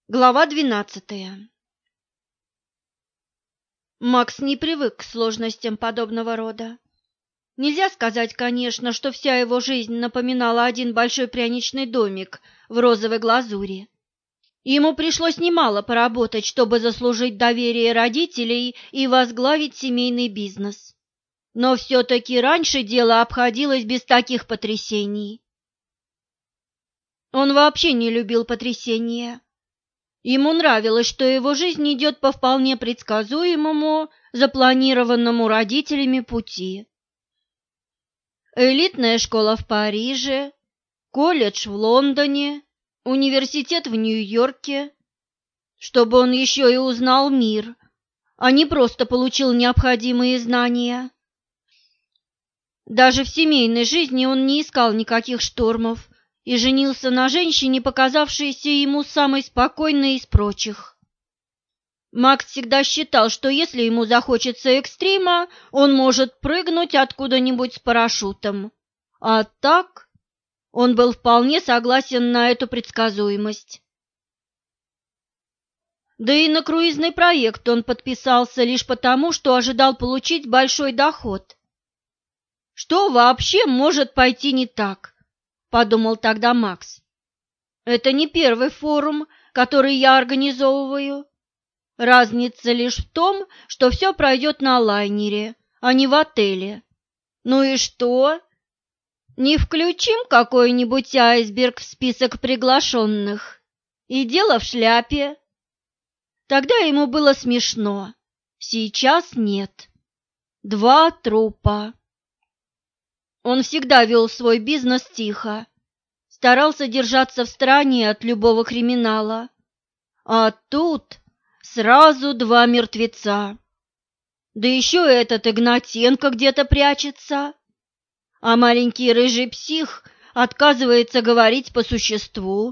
Глава 12. Макс не привык к сложностям подобного рода. Нельзя сказать, конечно, что вся его жизнь напоминала один большой пряничный домик в розовой глазури. Ему пришлось немало поработать, чтобы заслужить доверие родителей и возглавить семейный бизнес. Но все-таки раньше дело обходилось без таких потрясений. Он вообще не любил потрясения. Ему нравилось, что его жизнь идет по вполне предсказуемому, запланированному родителями пути. Элитная школа в Париже, колледж в Лондоне, университет в Нью-Йорке, чтобы он еще и узнал мир, а не просто получил необходимые знания. Даже в семейной жизни он не искал никаких штормов и женился на женщине, показавшейся ему самой спокойной из прочих. Макс всегда считал, что если ему захочется экстрима, он может прыгнуть откуда-нибудь с парашютом. А так он был вполне согласен на эту предсказуемость. Да и на круизный проект он подписался лишь потому, что ожидал получить большой доход. Что вообще может пойти не так? Подумал тогда Макс. Это не первый форум, который я организовываю. Разница лишь в том, что все пройдет на лайнере, а не в отеле. Ну и что? Не включим какой-нибудь айсберг в список приглашенных? И дело в шляпе. Тогда ему было смешно. Сейчас нет. 2 трупа. Он всегда вел свой бизнес тихо, старался держаться в стороне от любого криминала. А тут сразу 2 мертвеца. Да еще этот Игнатенко где-то прячется. А маленький рыжий псих отказывается говорить по существу.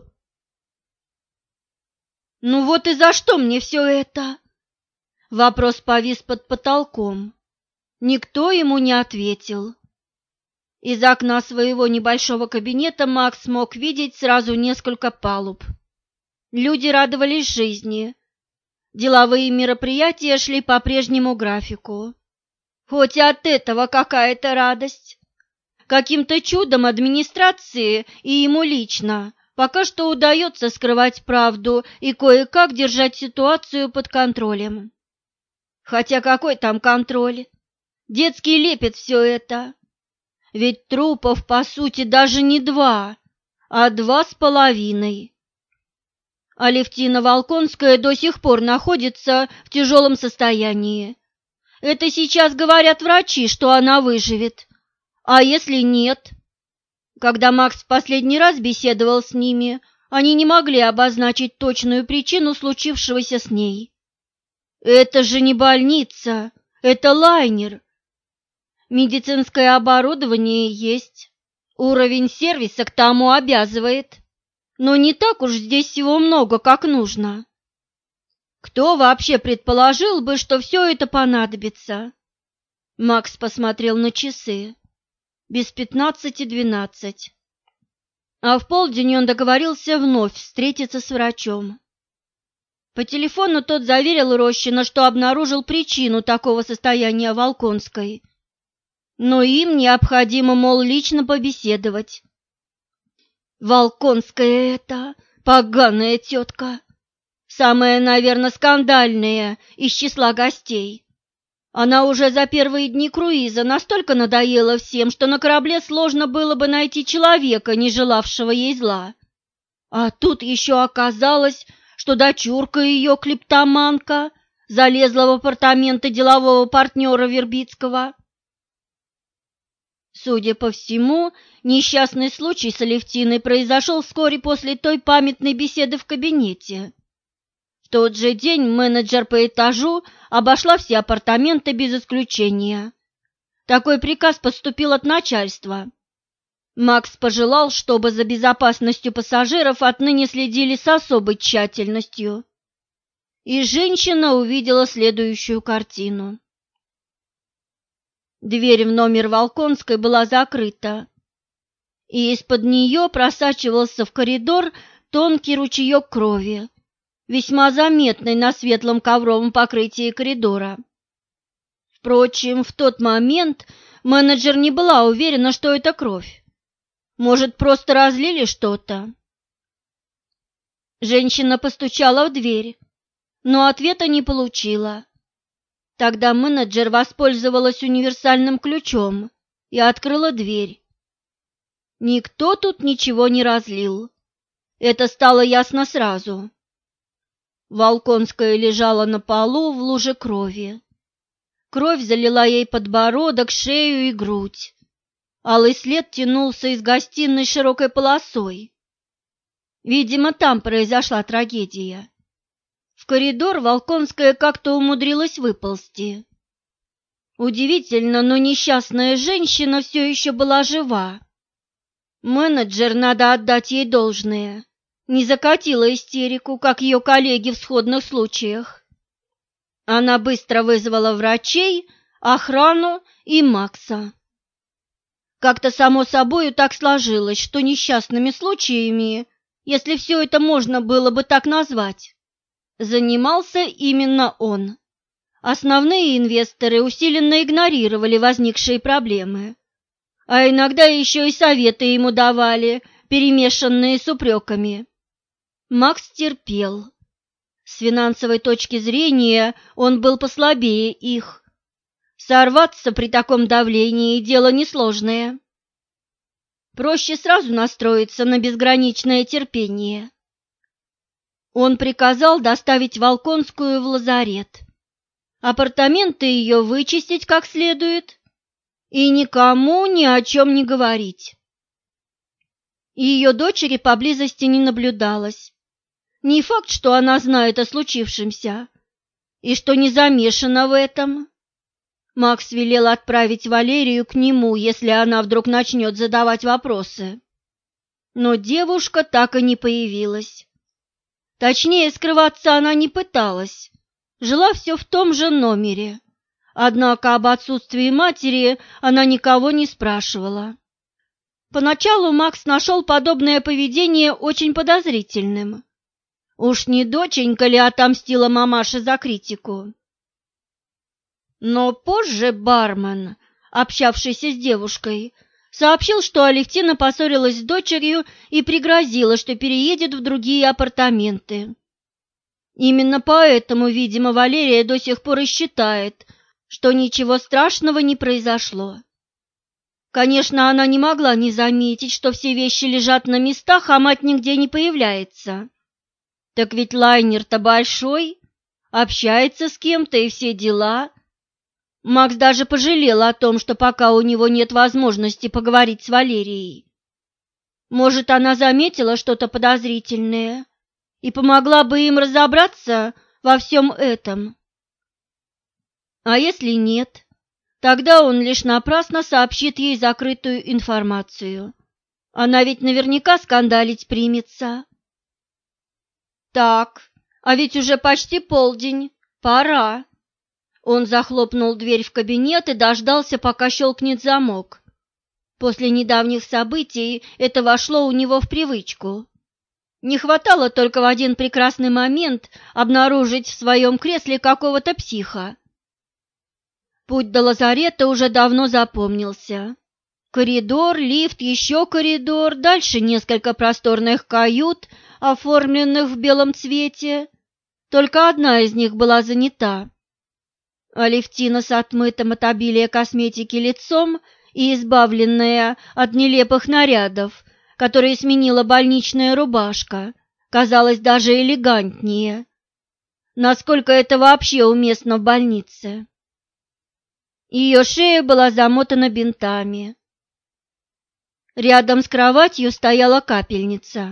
Ну вот и за что мне все это? Вопрос повис под потолком. Никто ему не ответил. Из окна своего небольшого кабинета Макс мог видеть сразу несколько палуб. Люди радовались жизни. Деловые мероприятия шли по прежнему графику. Хоть от этого какая-то радость. Каким-то чудом администрации и ему лично пока что удается скрывать правду и кое-как держать ситуацию под контролем. Хотя какой там контроль? Детский лепет все это. Ведь трупов, по сути, даже не 2, а 2,5. Алевтина Волконская до сих пор находится в тяжелом состоянии. Это сейчас говорят врачи, что она выживет. А если нет? Когда Макс в последний раз беседовал с ними, они не могли обозначить точную причину случившегося с ней. Это же не больница, это лайнер. Медицинское оборудование есть, уровень сервиса к тому обязывает, но не так уж здесь всего много, как нужно. Кто вообще предположил бы, что все это понадобится? Макс посмотрел на часы. Без 15:12. А в полдень он договорился вновь встретиться с врачом. По телефону тот заверил Рощина, что обнаружил причину такого состояния Волконской. Но им необходимо, мол, лично побеседовать. Волконская эта поганая тетка, самая, наверное, скандальная из числа гостей. Она уже за первые дни круиза настолько надоела всем, что на корабле сложно было бы найти человека, не желавшего ей зла. А тут еще оказалось, что дочурка ее, клептоманка, залезла в апартаменты делового партнера Вербицкого. Судя по всему, несчастный случай с Алевтиной произошел вскоре после той памятной беседы в кабинете. В тот же день менеджер по этажу обошла все апартаменты без исключения. Такой приказ поступил от начальства. Макс пожелал, чтобы за безопасностью пассажиров отныне следили с особой тщательностью. И женщина увидела следующую картину. Дверь в номер Волконской была закрыта, и из-под нее просачивался в коридор тонкий ручеек крови, весьма заметной на светлом ковровом покрытии коридора. Впрочем, в тот момент менеджер не была уверена, что это кровь. Может, просто разлили что-то? Женщина постучала в дверь, но ответа не получила. Тогда менеджер воспользовалась универсальным ключом и открыла дверь. Никто тут ничего не разлил. Это стало ясно сразу. Волконская лежала на полу в луже крови. Кровь залила ей подбородок, шею и грудь. Алый след тянулся из гостиной широкой полосой. Видимо, там произошла трагедия. В коридор Волконская как-то умудрилась выползти. Удивительно, но несчастная женщина все еще была жива. Менеджер, надо отдать ей должное, не закатила истерику, как ее коллеги в сходных случаях. Она быстро вызвала врачей, охрану и Макса. Как-то само собою так сложилось, что несчастными случаями, если все это можно было бы так назвать, занимался именно он. Основные инвесторы усиленно игнорировали возникшие проблемы, а иногда еще и советы ему давали, перемешанные с упреками. Макс терпел. С финансовой точки зрения он был послабее их. Сорваться при таком давлении – дело несложное. Проще сразу настроиться на безграничное терпение. Он приказал доставить Волконскую в лазарет, апартаменты ее вычистить как следует и никому ни о чем не говорить. Ее дочери поблизости не наблюдалось. Не факт, что она знает о случившемся и что не замешана в этом. Макс велел отправить Валерию к нему, если она вдруг начнет задавать вопросы. Но девушка так и не появилась. Точнее, скрываться она не пыталась, жила все в том же номере. Однако об отсутствии матери она никого не спрашивала. Поначалу Макс нашел подобное поведение очень подозрительным. Уж не доченька ли отомстила мамаше за критику? Но позже бармен, общавшийся с девушкой, сообщил, что Алевтина поссорилась с дочерью и пригрозила, что переедет в другие апартаменты. Именно поэтому, видимо, Валерия до сих пор и считает, что ничего страшного не произошло. Конечно, она не могла не заметить, что все вещи лежат на местах, а мать нигде не появляется. Так ведь лайнер-то большой, общается с кем-то и все дела. Макс даже пожалел о том, что пока у него нет возможности поговорить с Валерией. Может, она заметила что-то подозрительное и помогла бы им разобраться во всем этом. А если нет, тогда он лишь напрасно сообщит ей закрытую информацию. Она ведь наверняка скандалить примется. Так, а ведь уже почти полдень, пора. Он захлопнул дверь в кабинет и дождался, пока щелкнет замок. После недавних событий это вошло у него в привычку. Не хватало только в один прекрасный момент обнаружить в своем кресле какого-то психа. Путь до лазарета уже давно запомнился. Коридор, лифт, еще коридор, дальше несколько просторных кают, оформленных в белом цвете. Только одна из них была занята. Алевтина с отмытым от обилия косметики лицом и избавленная от нелепых нарядов, которые сменила больничная рубашка, казалась даже элегантнее. Насколько это вообще уместно в больнице? Ее шея была замотана бинтами. Рядом с кроватью стояла капельница.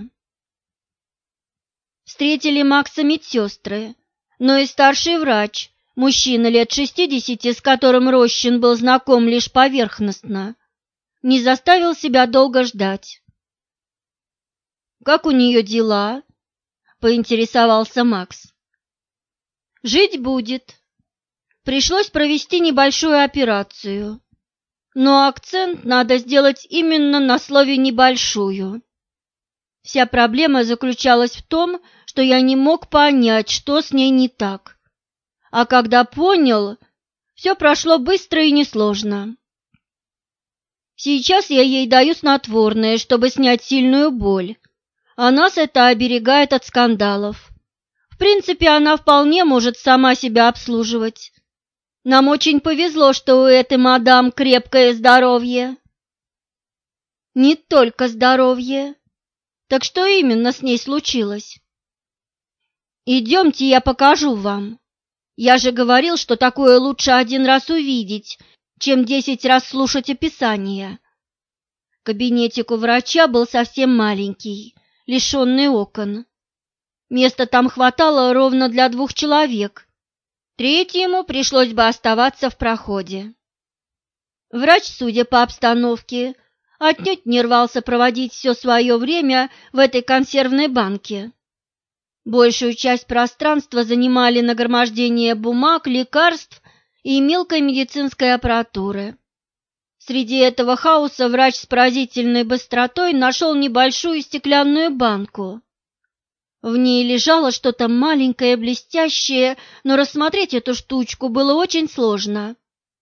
Встретили Макса медсестры, но и старший врач, мужчина лет 60, с которым Рощин был знаком лишь поверхностно, не заставил себя долго ждать. «Как у нее дела?» – поинтересовался Макс. «Жить будет. Пришлось провести небольшую операцию, но акцент надо сделать именно на слове «небольшую». Вся проблема заключалась в том, что я не мог понять, что с ней не так. А когда понял, все прошло быстро и несложно. Сейчас я ей даю снотворное, чтобы снять сильную боль, а нас это оберегает от скандалов. В принципе, она вполне может сама себя обслуживать. Нам очень повезло, что у этой мадам крепкое здоровье. Не только здоровье. Так что именно с ней случилось? Идемте, я покажу вам. Я же говорил, что такое лучше один раз увидеть, чем 10 раз слушать описание. Кабинетик у врача был совсем маленький, лишенный окон. Места там хватало ровно для 2 человек. Третьему пришлось бы оставаться в проходе. Врач, судя по обстановке, отнюдь не рвался проводить все свое время в этой консервной банке. Большую часть пространства занимали нагромождение бумаг, лекарств и мелкой медицинской аппаратуры. Среди этого хаоса врач с поразительной быстротой нашел небольшую стеклянную банку. В ней лежало что-то маленькое, блестящее, но рассмотреть эту штучку было очень сложно.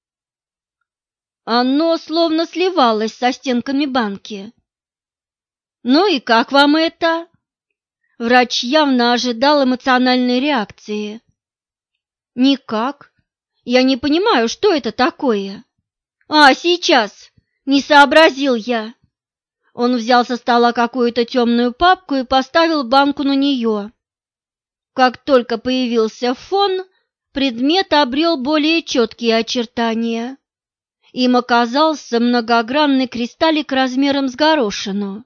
Оно словно сливалось со стенками банки. «Ну и как вам это?» Врач явно ожидал эмоциональной реакции. «Никак. Я не понимаю, что это такое». «А, сейчас! Не сообразил я!» Он взял со стола какую-то темную папку и поставил банку на нее. Как только появился фон, предмет обрел более четкие очертания. Им оказался многогранный кристаллик размером с горошину.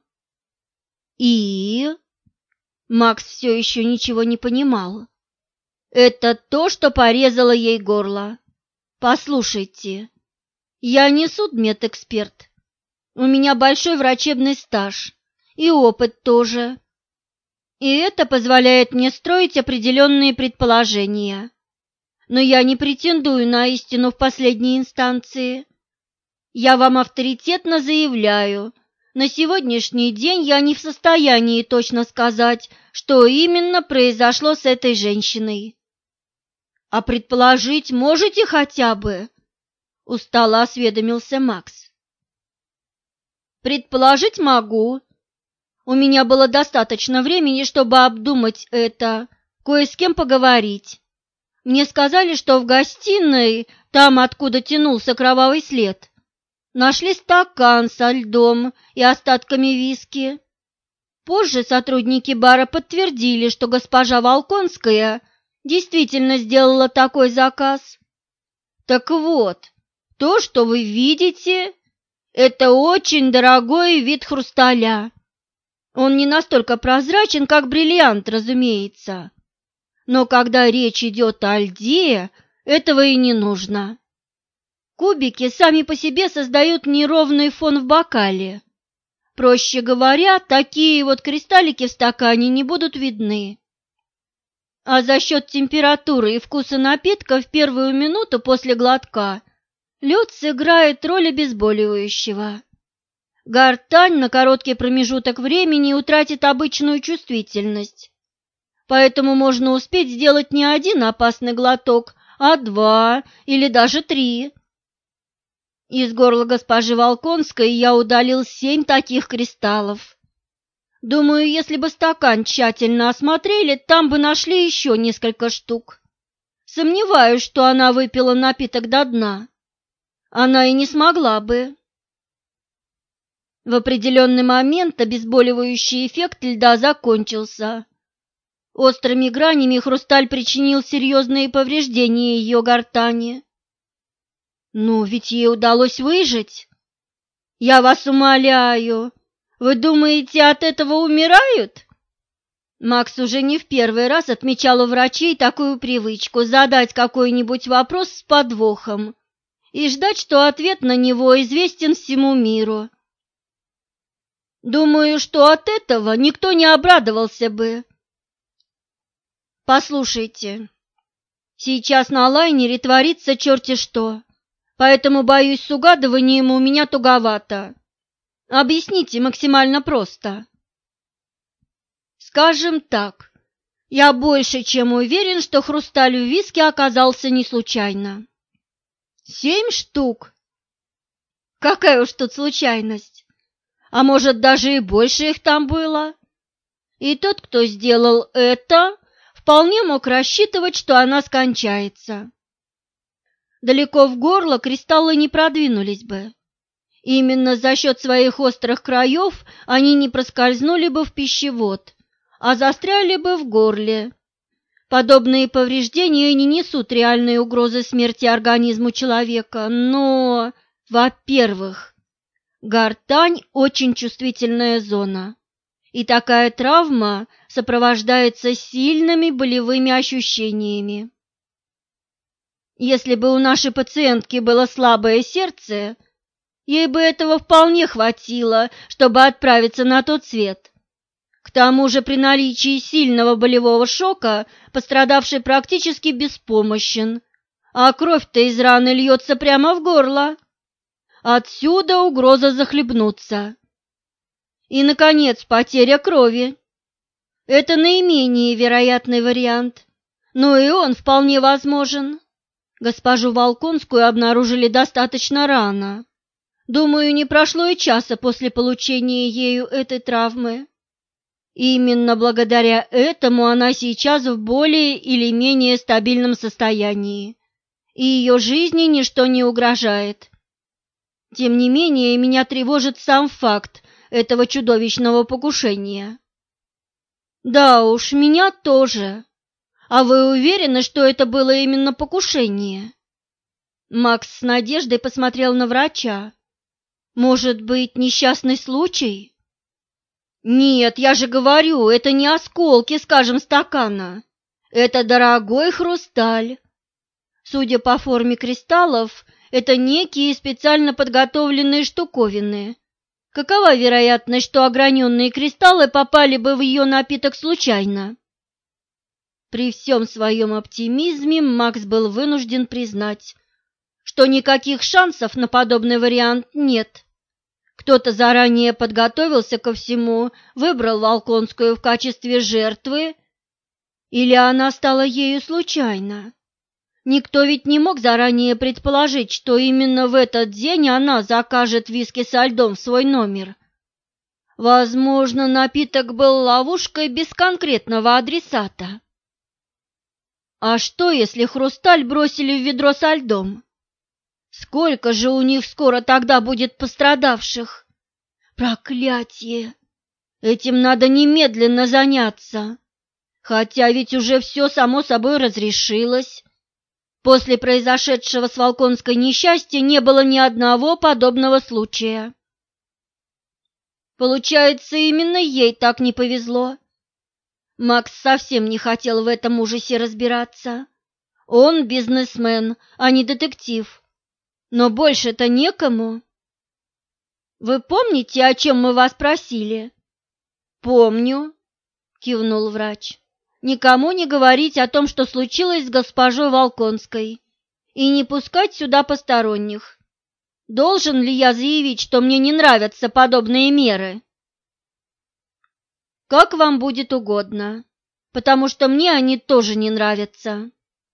И... Макс все еще ничего не понимал. Это то, что порезало ей горло. Послушайте, я не судмедэксперт. У меня большой врачебный стаж и опыт тоже. И это позволяет мне строить определенные предположения. Но я не претендую на истину в последней инстанции. Я вам авторитетно заявляю, на сегодняшний день я не в состоянии точно сказать, что именно произошло с этой женщиной. А предположить можете хотя бы? Устало осведомился Макс. Предположить могу. У меня было достаточно времени, чтобы обдумать это, кое с кем поговорить. Мне сказали, что в гостиной, там, откуда тянулся кровавый след, нашли стакан со льдом и остатками виски. Позже сотрудники бара подтвердили, что госпожа Волконская действительно сделала такой заказ. Так вот, то, что вы видите, это очень дорогой вид хрусталя. Он не настолько прозрачен, как бриллиант, разумеется. Но когда речь идет о льде, этого и не нужно. Кубики сами по себе создают неровный фон в бокале. Проще говоря, такие вот кристаллики в стакане не будут видны. А за счет температуры и вкуса напитка в первую минуту после глотка лед сыграет роль обезболивающего. Гортань на короткий промежуток времени утратит обычную чувствительность. Поэтому можно успеть сделать не один опасный глоток, а 2 или даже 3. Из горла госпожи Волконской я удалил 7 таких кристаллов. Думаю, если бы стакан тщательно осмотрели, там бы нашли еще несколько штук. Сомневаюсь, что она выпила напиток до дна. Она и не смогла бы. В определенный момент обезболивающий эффект льда закончился. Острыми гранями хрусталь причинил серьезные повреждения ее гортани. Но ведь ей удалось выжить. Я вас умоляю, вы думаете, от этого умирают? Макс уже не в первый раз отмечал у врачей такую привычку задать какой-нибудь вопрос с подвохом и ждать, что ответ на него известен всему миру. Думаю, что от этого никто не обрадовался бы. Послушайте, сейчас на лайнере творится черти что, поэтому, боюсь, с угадыванием у меня туговато. Объясните максимально просто. Скажем так, Я больше чем уверен, что хрусталь в виске оказался не случайно. 7 штук? Какая уж тут случайность. А может, даже и больше их там было? И тот, кто сделал это, вполне мог рассчитывать, что она скончается. Далеко в горло кристаллы не продвинулись бы. Именно за счет своих острых краев они не проскользнули бы в пищевод, а застряли бы в горле. Подобные повреждения не несут реальной угрозы смерти организму человека, но, во-первых, гортань – очень чувствительная зона, и такая травма сопровождается сильными болевыми ощущениями. Если бы у нашей пациентки было слабое сердце, ей бы этого вполне хватило, чтобы отправиться на тот свет. К тому же при наличии сильного болевого шока пострадавший практически беспомощен, а кровь-то из раны льется прямо в горло. Отсюда угроза захлебнуться. И, наконец, потеря крови. Это наименее вероятный вариант, но и он вполне возможен. Госпожу Волконскую обнаружили достаточно рано. Думаю, не прошло и часа после получения ею этой травмы. Именно благодаря этому она сейчас в более или менее стабильном состоянии, и ее жизни ничто не угрожает. Тем не менее, меня тревожит сам факт этого чудовищного покушения. Да уж, меня тоже. А вы уверены, что это было именно покушение? Макс с надеждой посмотрел на врача. Может быть, несчастный случай? Нет, я же говорю, это не осколки, скажем, стакана. Это дорогой хрусталь. Судя по форме кристаллов, это некие специально подготовленные штуковины. Какова вероятность, что ограненные кристаллы попали бы в ее напиток случайно? При всем своем оптимизме Макс был вынужден признать, что никаких шансов на подобный вариант нет. Кто-то заранее подготовился ко всему, выбрал Волконскую в качестве жертвы, или она стала ею случайно. Никто ведь не мог заранее предположить, что именно в этот день она закажет виски со льдом в свой номер. Возможно, напиток был ловушкой без конкретного адресата. А что, если хрусталь бросили в ведро со льдом? Сколько же у них скоро тогда будет пострадавших? Проклятие! Этим надо немедленно заняться. Хотя ведь уже все само собой разрешилось. После произошедшего с Волконской несчастья не было ни одного подобного случая. Получается, именно ей так не повезло. Макс совсем не хотел в этом ужасе разбираться. Он бизнесмен, а не детектив. Но больше-то некому. Вы помните, о чем мы вас просили? Помню, кивнул врач. Никому не говорить о том, что случилось с госпожой Волконской, и не пускать сюда посторонних. Должен ли я заявить, что мне не нравятся подобные меры? Как вам будет угодно, потому что мне они тоже не нравятся.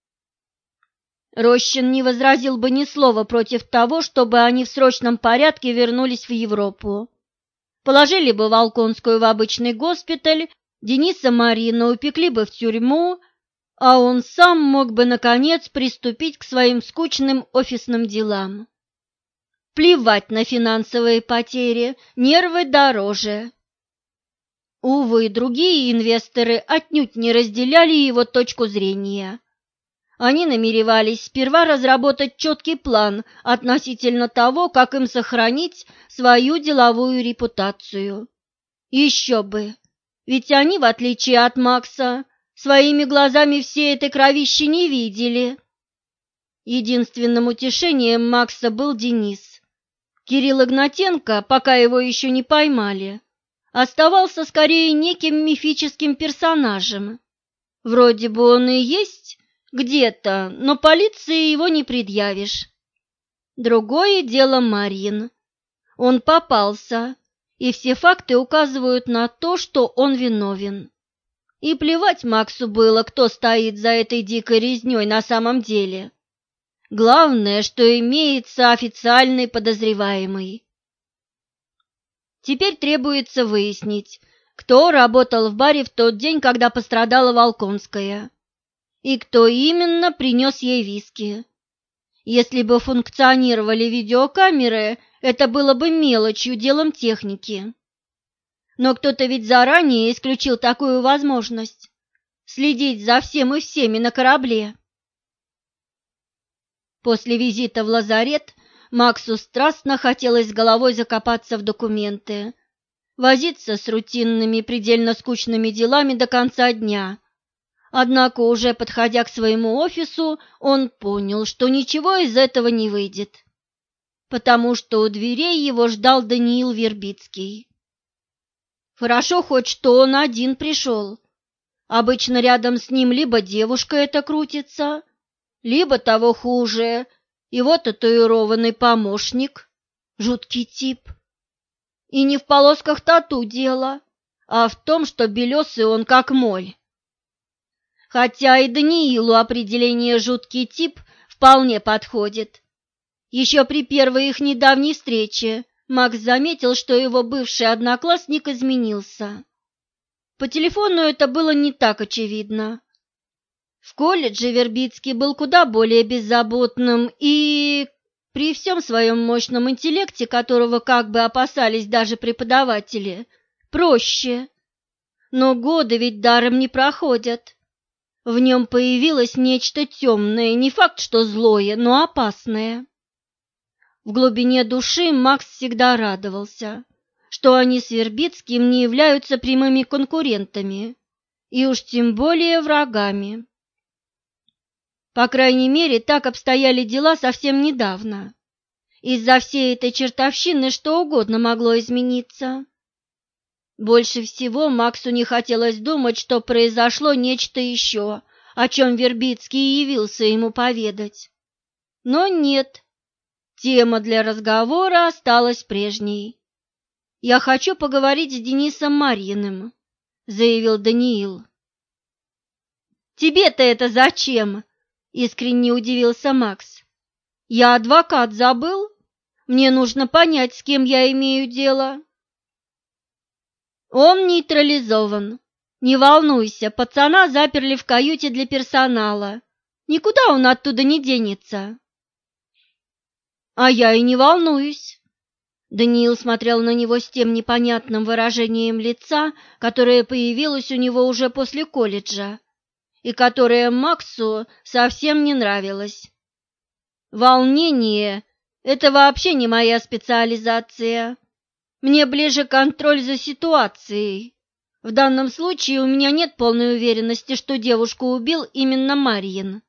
Рощин не возразил бы ни слова против того, чтобы они в срочном порядке вернулись в Европу. Положили бы Волконскую в обычный госпиталь, Дениса Марину упекли бы в тюрьму, а он сам мог бы, наконец, приступить к своим скучным офисным делам. Плевать на финансовые потери, нервы дороже. Увы, другие инвесторы отнюдь не разделяли его точку зрения. Они намеревались сперва разработать четкий план относительно того, как им сохранить свою деловую репутацию. Еще бы, ведь они, в отличие от Макса, своими глазами всей этой кровищи не видели. Единственным утешением Макса был Денис. Кирилл Игнатенко, пока его еще не поймали, оставался скорее неким мифическим персонажем. Вроде бы он и есть где-то, но полиции его не предъявишь. Другое дело Марин. Он попался, и все факты указывают на то, что он виновен. И плевать Максу было, кто стоит за этой дикой резнёй на самом деле. Главное, что имеется официальный подозреваемый. Теперь требуется выяснить, кто работал в баре в тот день, когда пострадала Волконская, и кто именно принес ей виски. Если бы функционировали видеокамеры, это было бы мелочью, делом техники. Но кто-то ведь заранее исключил такую возможность – следить за всем и всеми на корабле. После визита в лазарет Максу страстно хотелось головой закопаться в документы, возиться с рутинными, предельно скучными делами до конца дня. Однако, уже подходя к своему офису, он понял, что ничего из этого не выйдет, потому что у дверей его ждал Даниил Вербицкий. Хорошо хоть что он один пришел. Обычно рядом с ним либо девушка эта крутится, либо того хуже, его татуированный помощник, жуткий тип. И не в полосках тату дело, а в том, что белесый он как моль. Хотя и Даниилу определение «жуткий тип» вполне подходит. Еще при первой их недавней встрече Макс заметил, что его бывший одноклассник изменился. По телефону это было не так очевидно. В колледже Вербицкий был куда более беззаботным и, при всем своем мощном интеллекте, которого как бы опасались даже преподаватели, проще. Но годы ведь даром не проходят. В нем появилось нечто темное, не факт, что злое, но опасное. В глубине души Макс всегда радовался, что они с Вербицким не являются прямыми конкурентами, и уж тем более врагами. По крайней мере, так обстояли дела совсем недавно. Из-за всей этой чертовщины что угодно могло измениться. Больше всего Максу не хотелось думать, что произошло нечто еще, о чем Вербицкий явился ему поведать. Но нет, тема для разговора осталась прежней. «Я хочу поговорить с Денисом Марьиным», — заявил Даниил. «Тебе-то это зачем?» — искренне удивился Макс. «Я адвокат забыл? Мне нужно понять, с кем я имею дело». «Он нейтрализован. Не волнуйся, пацана заперли в каюте для персонала. Никуда он оттуда не денется». «А я и не волнуюсь». Даниил смотрел на него с тем непонятным выражением лица, которое появилось у него уже после колледжа, и которое Максу совсем не нравилось. «Волнение – это вообще не моя специализация. Мне ближе контроль за ситуацией. В данном случае у меня нет полной уверенности, что девушку убил именно Марьин».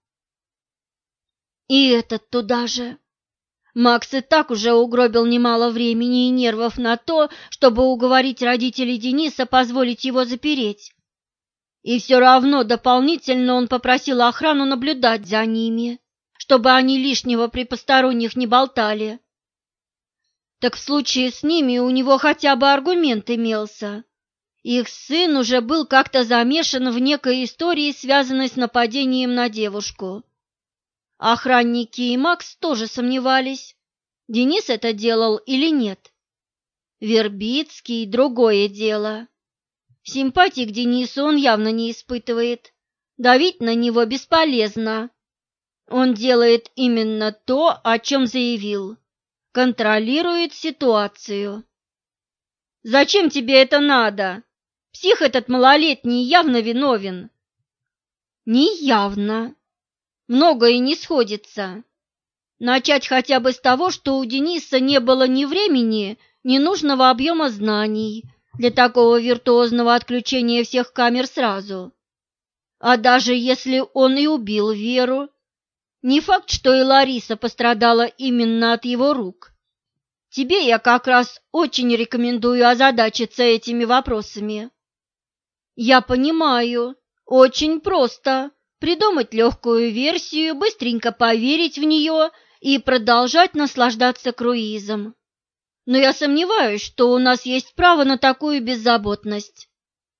И этот туда же. Макс и так уже угробил немало времени и нервов на то, чтобы уговорить родителей Дениса позволить его запереть. И все равно дополнительно он попросил охрану наблюдать за ними, чтобы они лишнего при посторонних не болтали. Так в случае с ними у него хотя бы аргумент имелся. Их сын уже был как-то замешан в некой истории, связанной с нападением на девушку. Охранники и Макс тоже сомневались, Денис это делал или нет. Вербицкий – другое дело. Симпатии к Денису он явно не испытывает. Давить на него бесполезно. Он делает именно то, о чем заявил. Контролирует ситуацию. «Зачем тебе это надо? Псих этот малолетний явно виновен». «Не явно. Многое не сходится. Начать хотя бы с того, что у Дениса не было ни времени, ни нужного объема знаний для такого виртуозного отключения всех камер сразу. А даже если он и убил Веру, не факт, что и Лариса пострадала именно от его рук. Тебе я как раз очень рекомендую озадачиться этими вопросами. Я понимаю, очень просто придумать легкую версию, быстренько поверить в нее и продолжать наслаждаться круизом. Но я сомневаюсь, что у нас есть право на такую беззаботность.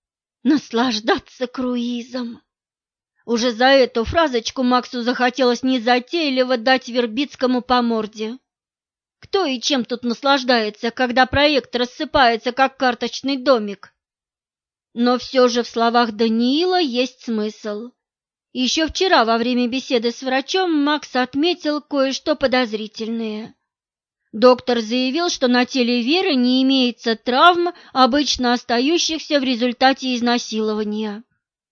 Наслаждаться круизом. Уже за эту фразочку Максу захотелось незатейливо дать Вербицкому по морде. Кто и чем тут наслаждается, когда проект рассыпается, как карточный домик? Но все же в словах Даниила есть смысл. Еще вчера во время беседы с врачом Макс отметил кое-что подозрительное. Доктор заявил, что на теле Веры не имеется травм, обычно остающихся в результате изнасилования.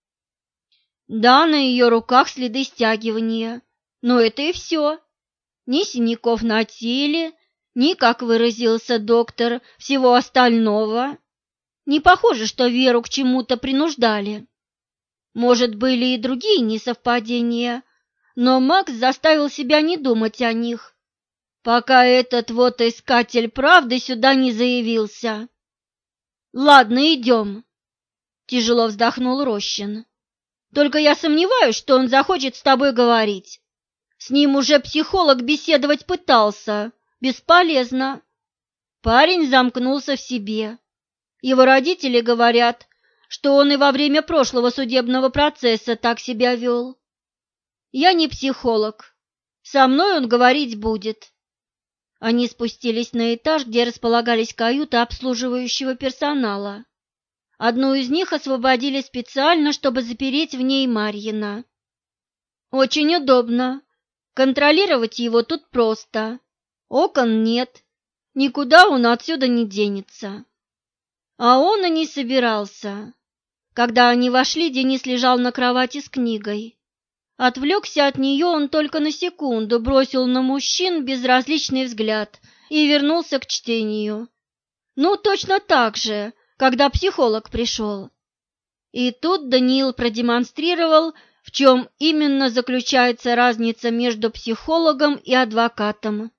Да, на ее руках следы стягивания, но это и все. Ни синяков на теле, ни, как выразился доктор, всего остального. Не похоже, что Веру к чему-то принуждали. Может, были и другие несовпадения, но Макс заставил себя не думать о них, пока этот вот искатель правды сюда не заявился. «Ладно, идем», — тяжело вздохнул Рощин. «Только я сомневаюсь, что он захочет с тобой говорить. С ним уже психолог беседовать пытался. Бесполезно». Парень замкнулся в себе. Его родители говорят, что он и во время прошлого судебного процесса так себя вел. Я не психолог. Со мной он говорить будет. Они спустились на этаж, где располагались каюты обслуживающего персонала. Одну из них освободили специально, чтобы запереть в ней Марьина. Очень удобно. Контролировать его тут просто. Окон нет. Никуда он отсюда не денется. А он и не собирался. Когда они вошли, Денис лежал на кровати с книгой. Отвлекся от нее он только на секунду, бросил на мужчин безразличный взгляд и вернулся к чтению. Ну, точно так же, когда психолог пришел. И тут Даниил продемонстрировал, в чем именно заключается разница между психологом и адвокатом.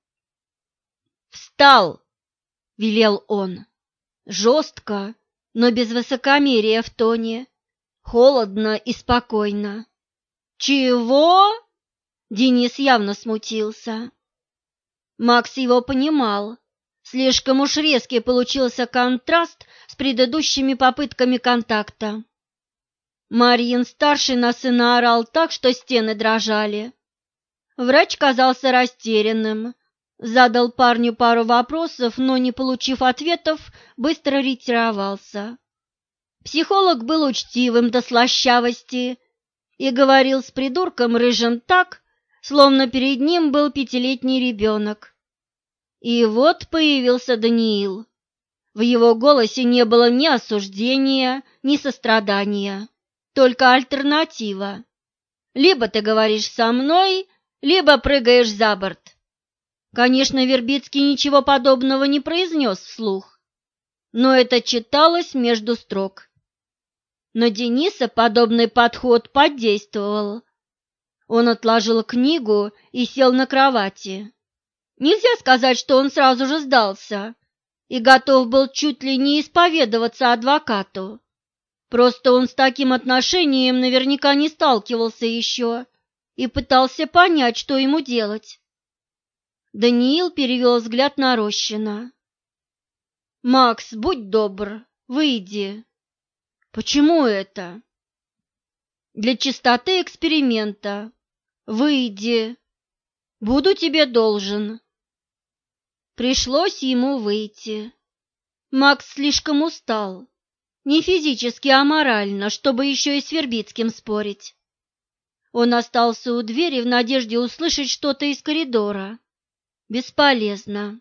«Встал!» — велел он. Жестко, но без высокомерия в тоне, холодно и спокойно. «Чего?» — Денис явно смутился. Макс его понимал. Слишком уж резкий получился контраст с предыдущими попытками контакта. Марьин-старший на сына орал так, что стены дрожали. Врач казался растерянным, задал парню пару вопросов, но, не получив ответов, быстро ретировался. Психолог был учтивым до слащавости и говорил с придурком рыжим так, словно перед ним был 5-летний ребенок. И вот появился Даниил. В его голосе не было ни осуждения, ни сострадания, только альтернатива. Либо ты говоришь со мной, либо прыгаешь за борт. Конечно, Вербицкий ничего подобного не произнес вслух, но это читалось между строк. На Дениса подобный подход подействовал. Он отложил книгу и сел на кровати. Нельзя сказать, что он сразу же сдался и готов был чуть ли не исповедоваться адвокату. Просто он с таким отношением наверняка не сталкивался еще и пытался понять, что ему делать. Даниил перевел взгляд на Рощина. «Макс, будь добр, выйди». «Почему это?» «Для чистоты эксперимента. Выйди. Буду тебе должен». Пришлось ему выйти. Макс слишком устал. Не физически, а морально, чтобы еще и с Вербицким спорить. Он остался у двери в надежде услышать что-то из коридора. Бесполезно.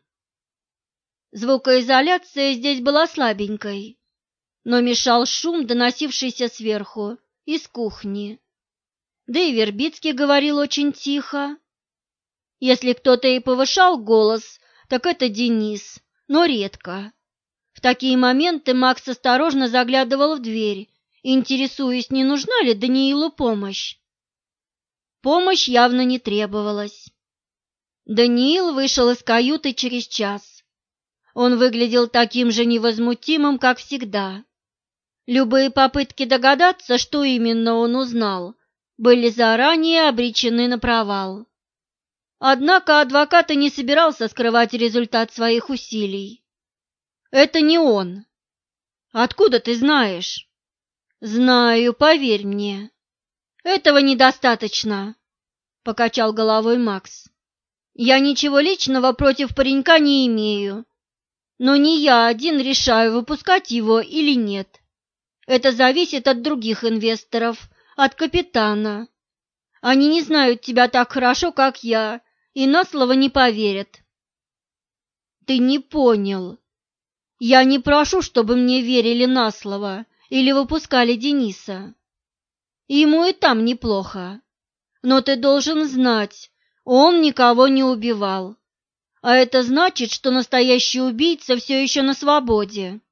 Звукоизоляция здесь была слабенькой, но мешал шум, доносившийся сверху, из кухни. Да и Вербицкий говорил очень тихо. Если кто-то и повышал голос, так это Денис, но редко. В такие моменты Макс осторожно заглядывал в дверь, интересуясь, не нужна ли Даниилу помощь. Помощь явно не требовалась. Даниил вышел из каюты через час. Он выглядел таким же невозмутимым, как всегда. Любые попытки догадаться, что именно он узнал, были заранее обречены на провал. Однако адвокат и не собирался скрывать результат своих усилий. «Это не он». «Откуда ты знаешь?» Знаю, поверь мне. Этого недостаточно, покачал головой Макс. Я ничего личного против паренька не имею, но не я один решаю, выпускать его или нет. Это зависит от других инвесторов, от капитана. Они не знают тебя так хорошо, как я, и на слово не поверят. Ты не понял. Я не прошу, чтобы мне верили на слово или выпускали Дениса. Ему и там неплохо. Но ты должен знать, он никого не убивал. А это значит, что настоящий убийца все еще на свободе.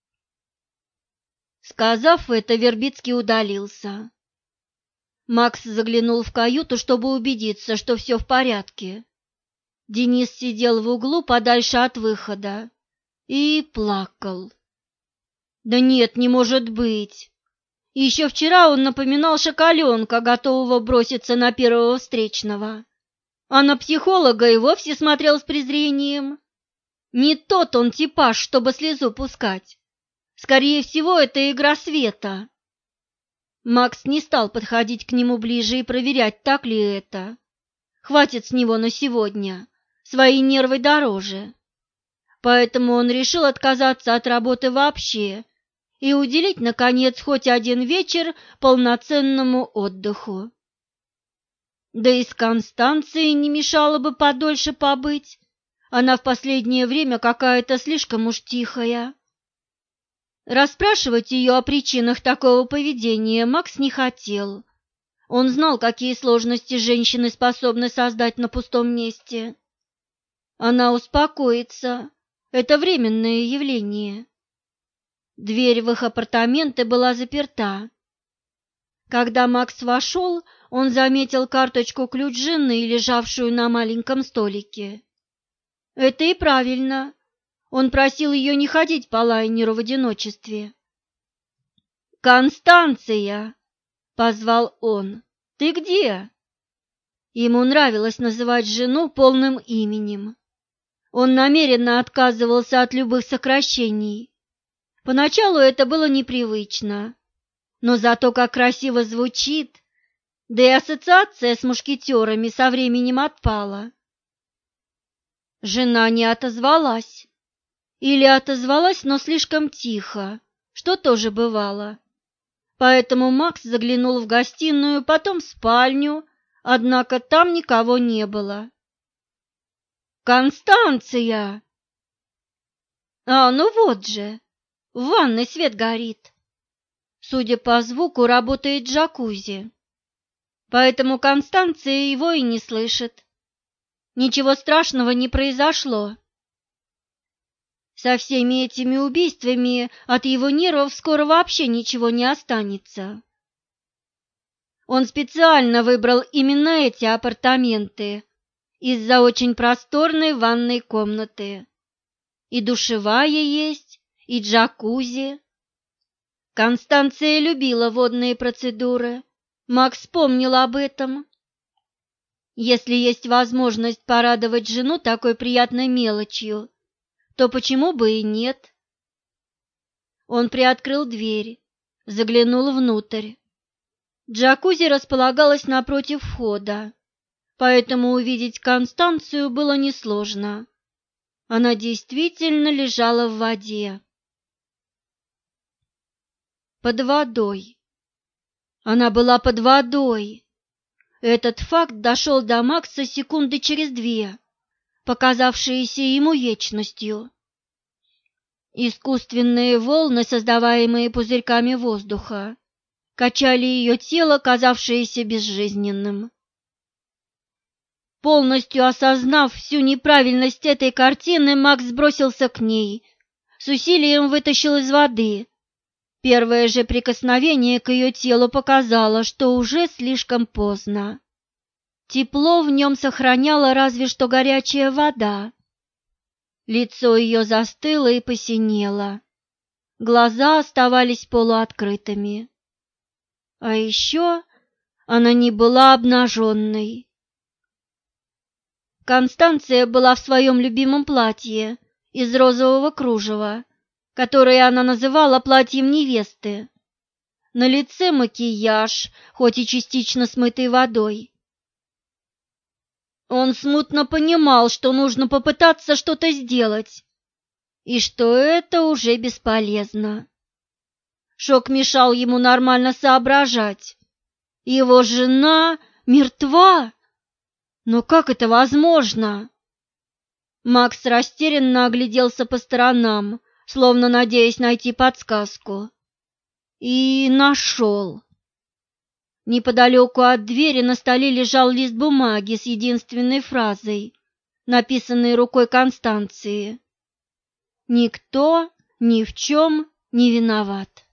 Сказав это, Вербицкий удалился. Макс заглянул в каюту, чтобы убедиться, что все в порядке. Денис сидел в углу подальше от выхода и плакал. Да нет, не может быть. Еще вчера он напоминал шоколенка, готового броситься на первого встречного. А на психолога и вовсе смотрел с презрением. Не тот он типаж, чтобы слезу пускать. Скорее всего, это игра света. Макс не стал подходить к нему ближе и проверять, так ли это. Хватит с него на сегодня, свои нервы дороже. Поэтому он решил отказаться от работы вообще и уделить, наконец, хоть один вечер полноценному отдыху. Да и с Констанцией не мешало бы подольше побыть. Она в последнее время какая-то слишком уж тихая. Расспрашивать ее о причинах такого поведения Макс не хотел. Он знал, какие сложности женщины способны создать на пустом месте. Она успокоится. Это временное явление. Дверь в их апартаменты была заперта. Когда Макс вошел, он заметил карточку-ключ жены, лежавшую на маленьком столике. Это и правильно. Он просил ее не ходить по лайнеру в одиночестве. «Констанция!» — позвал он. «Ты где?» Ему нравилось называть жену полным именем. Он намеренно отказывался от любых сокращений. Поначалу это было непривычно, но зато как красиво звучит, да и ассоциация с мушкетерами со временем отпала. Жена не отозвалась. Или отозвалась, но слишком тихо, что тоже бывало. Поэтому Макс заглянул в гостиную, потом в спальню, однако там никого не было. «Констанция!» ну вот же, в ванной свет горит. Судя по звуку, работает джакузи. Поэтому Констанция его и не слышит. Ничего страшного не произошло. Со всеми этими убийствами от его нервов скоро вообще ничего не останется. Он специально выбрал именно эти апартаменты из-за очень просторной ванной комнаты. И душевая есть, и джакузи. Констанция любила водные процедуры. Макс вспомнил об этом. Если есть возможность порадовать жену такой приятной мелочью, то почему бы и нет? Он приоткрыл дверь, заглянул внутрь. Джакузи располагалась напротив входа, поэтому увидеть Констанцию было несложно. Она действительно лежала в воде. Под водой. Она была под водой. Этот факт дошел до Макса секунды через 2. Показавшиеся ему вечностью. Искусственные волны, создаваемые пузырьками воздуха, качали ее тело, казавшееся безжизненным. Полностью осознав всю неправильность этой картины, Макс бросился к ней, с усилием вытащил из воды. Первое же прикосновение к ее телу показало, что уже слишком поздно. Тепло в нем сохраняла разве что горячая вода. Лицо ее застыло и посинело. Глаза оставались полуоткрытыми. А еще она не была обнаженной. Констанция была в своем любимом платье из розового кружева, которое она называла платьем невесты. На лице макияж, хоть и частично смытый водой. Он смутно понимал, что нужно попытаться что-то сделать, и что это уже бесполезно. Шок мешал ему нормально соображать. Его жена мертва? Но как это возможно? Макс растерянно огляделся по сторонам, словно надеясь найти подсказку. И нашел. Неподалеку от двери на столе лежал лист бумаги с единственной фразой, написанной рукой Констанции. «Никто ни в чем не виноват».